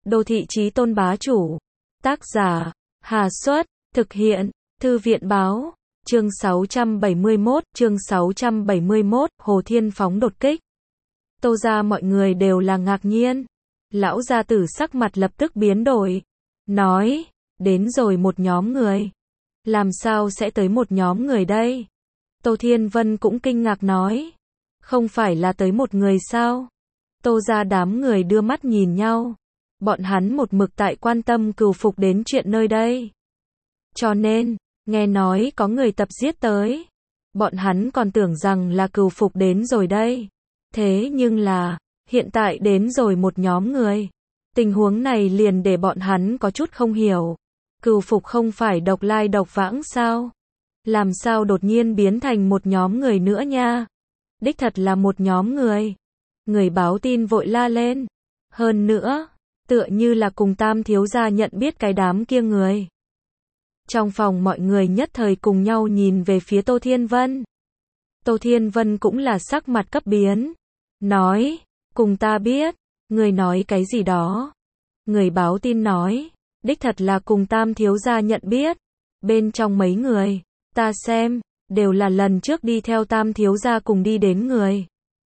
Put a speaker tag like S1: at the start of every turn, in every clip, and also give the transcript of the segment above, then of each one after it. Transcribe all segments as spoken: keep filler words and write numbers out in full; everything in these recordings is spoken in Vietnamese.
S1: Đô thị chí tôn bá chủ. Tác giả, Hà Xuất, thực hiện, Thư viện báo, chương sáu trăm bảy mươi mốt, chương sáu trăm bảy mươi mốt, Hồ Thiên Phóng đột kích. Tô gia mọi người đều là ngạc nhiên. Lão gia tử sắc mặt lập tức biến đổi. Nói, đến rồi một nhóm người. Làm sao sẽ tới một nhóm người đây? Tô Thiên Vân cũng kinh ngạc nói. Không phải là tới một người sao? Tô gia đám người đưa mắt nhìn nhau. Bọn hắn một mực tại quan tâm Cửu Phục đến chuyện nơi đây. Cho nên, nghe nói có người tập giết tới. Bọn hắn còn tưởng rằng là Cửu Phục đến rồi đây. Thế nhưng là, hiện tại đến rồi một nhóm người. Tình huống này liền để bọn hắn có chút không hiểu. Cửu Phục không phải độc lai độc vãng sao? Làm sao đột nhiên biến thành một nhóm người nữa nha? Đích thật là một nhóm người. Người báo tin vội la lên. Hơn nữa, tựa như là cùng Tam thiếu gia nhận biết cái đám kia người. Trong phòng mọi người nhất thời cùng nhau nhìn về phía Tô Thiên Vân. Tô Thiên Vân cũng là sắc mặt cấp biến. Nói, cùng ta biết, người nói cái gì đó. Người báo tin nói, đích thật là cùng Tam thiếu gia nhận biết. Bên trong mấy người, ta xem, đều là lần trước đi theo Tam thiếu gia cùng đi đến người.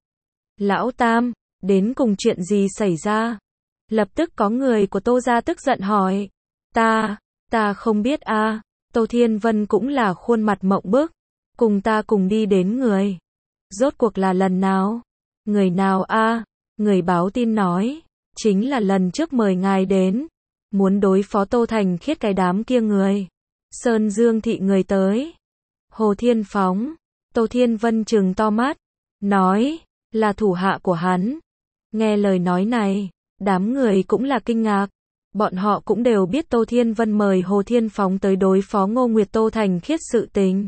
S1: Lão Tam, đến cùng chuyện gì xảy ra? Lập tức có người của Tô gia tức giận hỏi. Ta, ta không biết a. À. Tô Thiên Vân cũng là khuôn mặt mộng bức. Cùng ta cùng đi đến người. Rốt cuộc là lần nào? Người nào a? À? Người báo tin nói. Chính là lần trước mời ngài đến. Muốn đối phó Tô Thành Khiết cái đám kia người. Sơn Dương thị người tới. Hồ Thiên Phóng. Tô Thiên Vân trừng to mắt. Nói, là thủ hạ của hắn. Nghe lời nói này, đám người cũng là kinh ngạc. Bọn họ cũng đều biết Tô Thiên Vân mời Hồ Thiên Phóng tới đối phó Ngô Nguyệt Tô Thành Khiết sự tình.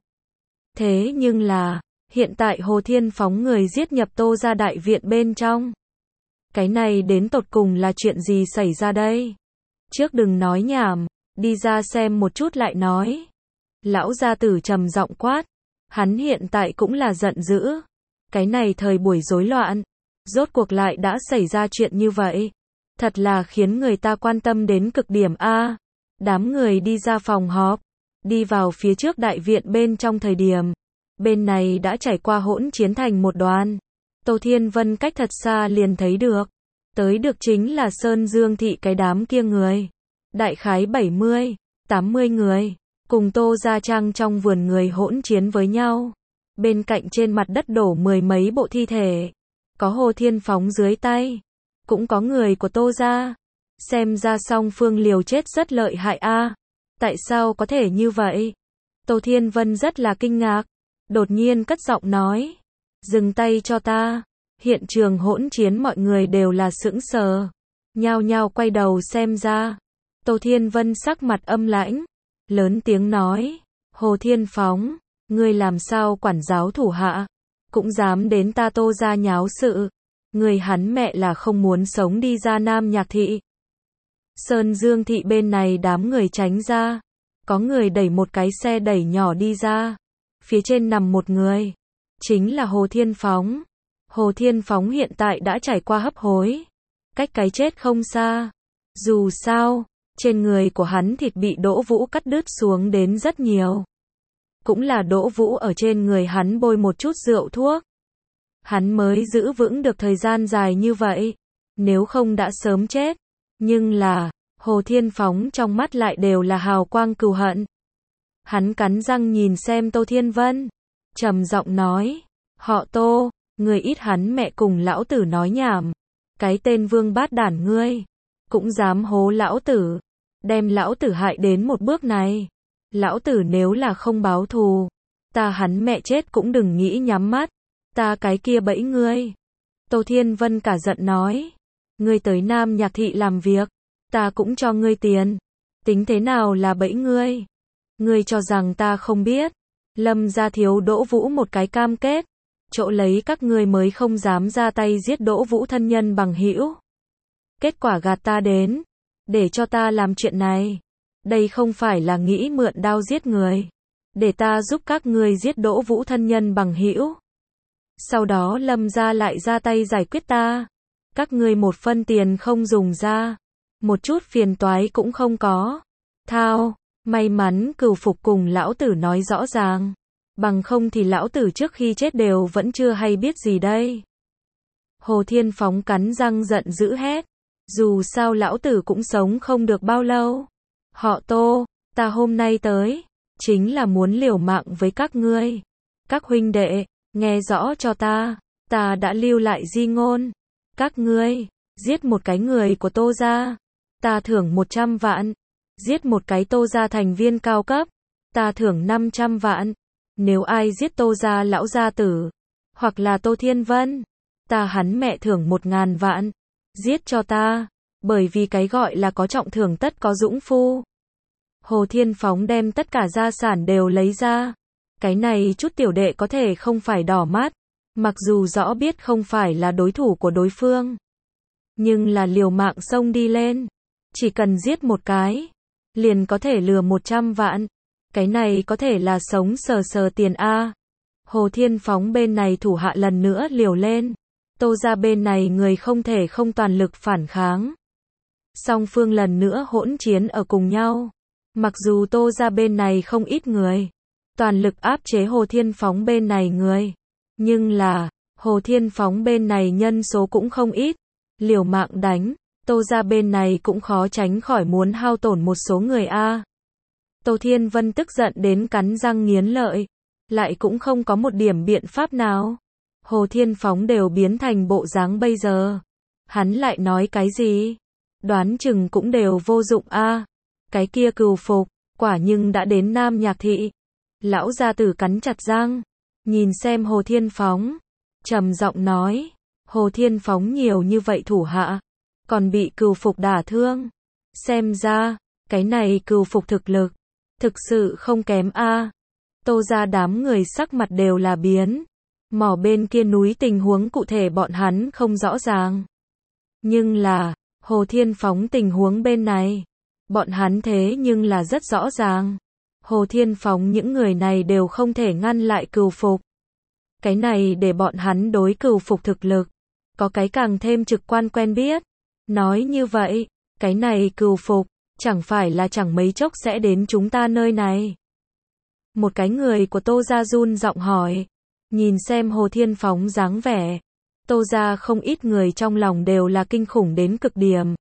S1: Thế nhưng là, hiện tại Hồ Thiên Phóng người giết nhập Tô gia đại viện bên trong. Cái này đến tột cùng là chuyện gì xảy ra đây? Trước đừng nói nhảm, đi ra xem một chút lại nói. Lão gia tử trầm giọng quát. Hắn hiện tại cũng là giận dữ. Cái này thời buổi rối loạn. Rốt cuộc lại đã xảy ra chuyện như vậy. Thật là khiến người ta quan tâm đến cực điểm a. À, đám người đi ra phòng họp. Đi vào phía trước đại viện bên trong thời điểm. Bên này đã trải qua hỗn chiến thành một đoàn. Tô Thiên Vân cách thật xa liền thấy được. Tới được chính là Sơn Dương thị cái đám kia người. Đại khái bảy mươi, tám mươi người. Cùng Tô gia trang trong vườn người hỗn chiến với nhau. Bên cạnh trên mặt đất đổ mười mấy bộ thi thể. Có Hồ Thiên Phóng dưới tay. Cũng có người của Tô gia. Xem ra song phương liều chết rất lợi hại a. À, tại sao có thể như vậy? Tô Thiên Vân rất là kinh ngạc. Đột nhiên cất giọng nói. Dừng tay cho ta. Hiện trường hỗn chiến mọi người đều là sững sờ. Nhao nhao quay đầu xem ra. Tô Thiên Vân sắc mặt âm lãnh. Lớn tiếng nói. Hồ Thiên Phóng. Ngươi làm sao quản giáo thủ hạ. Cũng dám đến ta Tô gia nháo sự. Người hắn mẹ là không muốn sống đi ra Nam Nhạc thị. Sơn Dương thị bên này đám người tránh ra. Có người đẩy một cái xe đẩy nhỏ đi ra. Phía trên nằm một người. Chính là Hồ Thiên Phóng. Hồ Thiên Phóng hiện tại đã trải qua hấp hối. Cách cái chết không xa. Dù sao, trên người của hắn thịt bị Đỗ Vũ cắt đứt xuống đến rất nhiều. Cũng là Đỗ Vũ ở trên người hắn bôi một chút rượu thuốc. Hắn mới giữ vững được thời gian dài như vậy. Nếu không đã sớm chết. Nhưng là, Hồ Thiên Phóng trong mắt lại đều là hào quang cừu hận. Hắn cắn răng nhìn xem Tô Thiên Vân. Trầm giọng nói. Họ Tô, người ít hắn mẹ cùng lão tử nói nhảm. Cái tên vương bát đản ngươi. Cũng dám hố lão tử. Đem lão tử hại đến một bước này. Lão tử nếu là không báo thù. Ta hắn mẹ chết cũng đừng nghĩ nhắm mắt. Ta cái kia bẫy ngươi. Tô Thiên Vân cả giận nói. Ngươi tới Nam Nhạc thị làm việc. Ta cũng cho ngươi tiền. Tính thế nào là bẫy ngươi? Ngươi cho rằng ta không biết. Lâm gia thiếu Đỗ Vũ một cái cam kết. Chỗ lấy các ngươi mới không dám ra tay giết Đỗ Vũ thân nhân bằng hữu. Kết quả gạt ta đến. Để cho ta làm chuyện này. Đây không phải là nghĩ mượn đao giết người. Để ta giúp các ngươi giết Đỗ Vũ thân nhân bằng hữu. Sau đó Lâm gia lại ra tay giải quyết ta. Các ngươi một phân tiền không dùng ra. một chút phiền toái cũng không có. Thao, may mắn Cửu Phục cùng lão tử nói rõ ràng. Bằng không thì lão tử trước khi chết đều vẫn chưa hay biết gì đây. Hồ Thiên Phóng cắn răng giận dữ hét. Dù sao lão tử cũng sống không được bao lâu. Họ Tô, ta hôm nay tới, chính là muốn liều mạng với các ngươi. Các huynh đệ, nghe rõ cho ta, ta đã lưu lại di ngôn. Các ngươi, giết một cái người của Tô gia, ta thưởng một trăm vạn. Giết một cái Tô gia thành viên cao cấp, ta thưởng năm trăm vạn. Nếu ai giết Tô gia lão gia tử, hoặc là Tô Thiên Vân, ta hắn mẹ thưởng một ngàn vạn. Giết cho ta, bởi vì cái gọi là có trọng thưởng tất có dũng phu. Hồ Thiên Phóng đem tất cả gia sản đều lấy ra. Cái này chút tiểu đệ có thể không phải đỏ mắt, mặc dù rõ biết không phải là đối thủ của đối phương, nhưng là liều mạng xông đi lên. Chỉ cần giết một cái, liền có thể lừa một trăm vạn. Cái này có thể là sống sờ sờ tiền A. Hồ Thiên Phóng bên này thủ hạ lần nữa liều lên. Tô gia bên này người không thể không toàn lực phản kháng. Song phương lần nữa hỗn chiến ở cùng nhau. Mặc dù Tô gia bên này không ít người, toàn lực áp chế Hồ Thiên Phóng bên này người. Nhưng là, Hồ Thiên Phóng bên này nhân số cũng không ít. Liều mạng đánh, Tô gia bên này cũng khó tránh khỏi muốn hao tổn một số người A. Tô Thiên Vân tức giận đến cắn răng nghiến lợi, lại cũng không có một điểm biện pháp nào. Hồ Thiên Phóng đều biến thành bộ dáng bây giờ, hắn lại nói cái gì? Đoán chừng cũng đều vô dụng A. Cái kia Cửu Phục, quả nhưng đã đến Nam Nhạc Thị. Lão gia tử cắn chặt răng, nhìn xem Hồ Thiên Phóng, trầm giọng nói, Hồ Thiên Phóng nhiều như vậy thủ hạ, còn bị Cửu Phục đả thương. Xem ra, cái này Cửu Phục thực lực, thực sự không kém A. Tô gia đám người sắc mặt đều là biến. Mỏ bên kia núi tình huống cụ thể bọn hắn không rõ ràng. Nhưng là, Hồ Thiên Phóng tình huống bên này, bọn hắn thế nhưng là rất rõ ràng. Hồ Thiên Phóng những người này đều không thể ngăn lại Cửu Phục. Cái này để bọn hắn đối Cửu Phục thực lực, có cái càng thêm trực quan quen biết. Nói như vậy, cái này Cửu Phục, chẳng phải là chẳng mấy chốc sẽ đến chúng ta nơi này. Một cái người của Tô gia run giọng hỏi. Nhìn xem Hồ Thiên Phóng dáng vẻ, Tô gia không ít người trong lòng đều là kinh khủng đến cực điểm.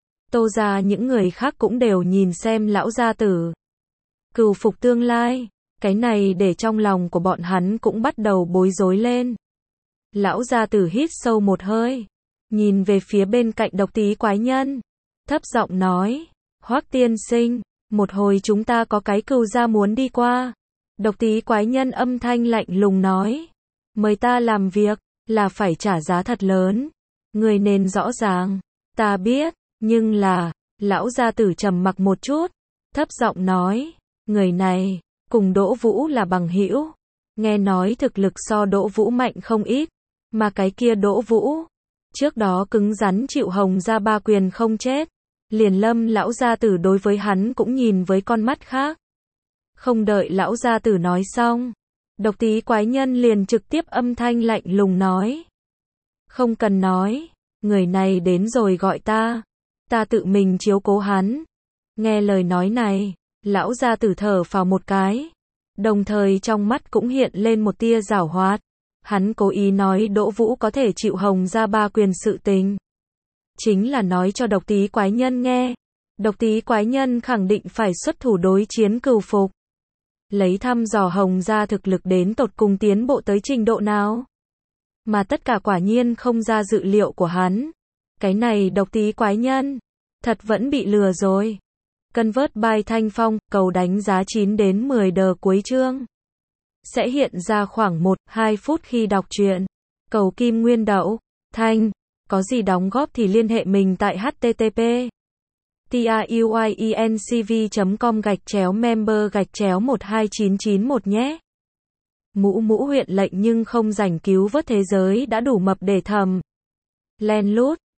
S1: Tô gia những người khác cũng đều nhìn xem lão gia tử. Cửu Phục tương lai, cái này để trong lòng của bọn hắn cũng bắt đầu bối rối lên. Lão gia tử hít sâu một hơi, nhìn về phía bên cạnh Độc Tí Quái Nhân, thấp giọng nói, Hoắc tiên sinh, một hồi chúng ta có cái Cửu gia muốn đi qua. Độc Tí Quái Nhân âm thanh lạnh lùng nói, mời ta làm việc, là phải trả giá thật lớn. Người nên rõ ràng, ta biết, nhưng là, lão gia tử trầm mặc một chút, thấp giọng nói, người này, cùng Đỗ Vũ là bằng hữu. Nghe nói thực lực so Đỗ Vũ mạnh không ít, mà cái kia Đỗ Vũ, trước đó cứng rắn chịu Hồng gia ba quyền không chết. Liền Lâm lão gia tử đối với hắn cũng nhìn với con mắt khác. Không đợi lão gia tử nói xong, Độc Tí Quái Nhân liền trực tiếp âm thanh lạnh lùng nói. Không cần nói, người này đến rồi gọi ta, ta tự mình chiếu cố hắn. Nghe lời nói này, lão gia tử thở phào một cái, đồng thời trong mắt cũng hiện lên một tia giảo hoạt. Hắn cố ý nói Đỗ Vũ có thể chịu Hồng gia ba quyền sự tình, chính là nói cho Độc Tí Quái Nhân nghe. Độc Tí Quái Nhân khẳng định phải xuất thủ đối chiến Cửu Phục, lấy thăm dò Hồng gia thực lực đến tột cùng tiến bộ tới trình độ nào. Mà tất cả quả nhiên không ra dự liệu của hắn. Cái này Độc Tí Quái Nhân, thật vẫn bị lừa rồi. Convert by Thanh Phong, cầu đánh giá chín đến mười đờ cuối chương. Sẽ hiện ra khoảng một đến hai phút khi đọc truyện. Cầu Kim Nguyên Đậu, Thanh, có gì đóng góp thì liên hệ mình tại http truyencv chấm com gạch chéo member gạch chéo một hai chín chín một nhé. Mũ mũ huyện lệnh nhưng không rảnh cứu vớt thế giới đã đủ mập để thầm. Len lút.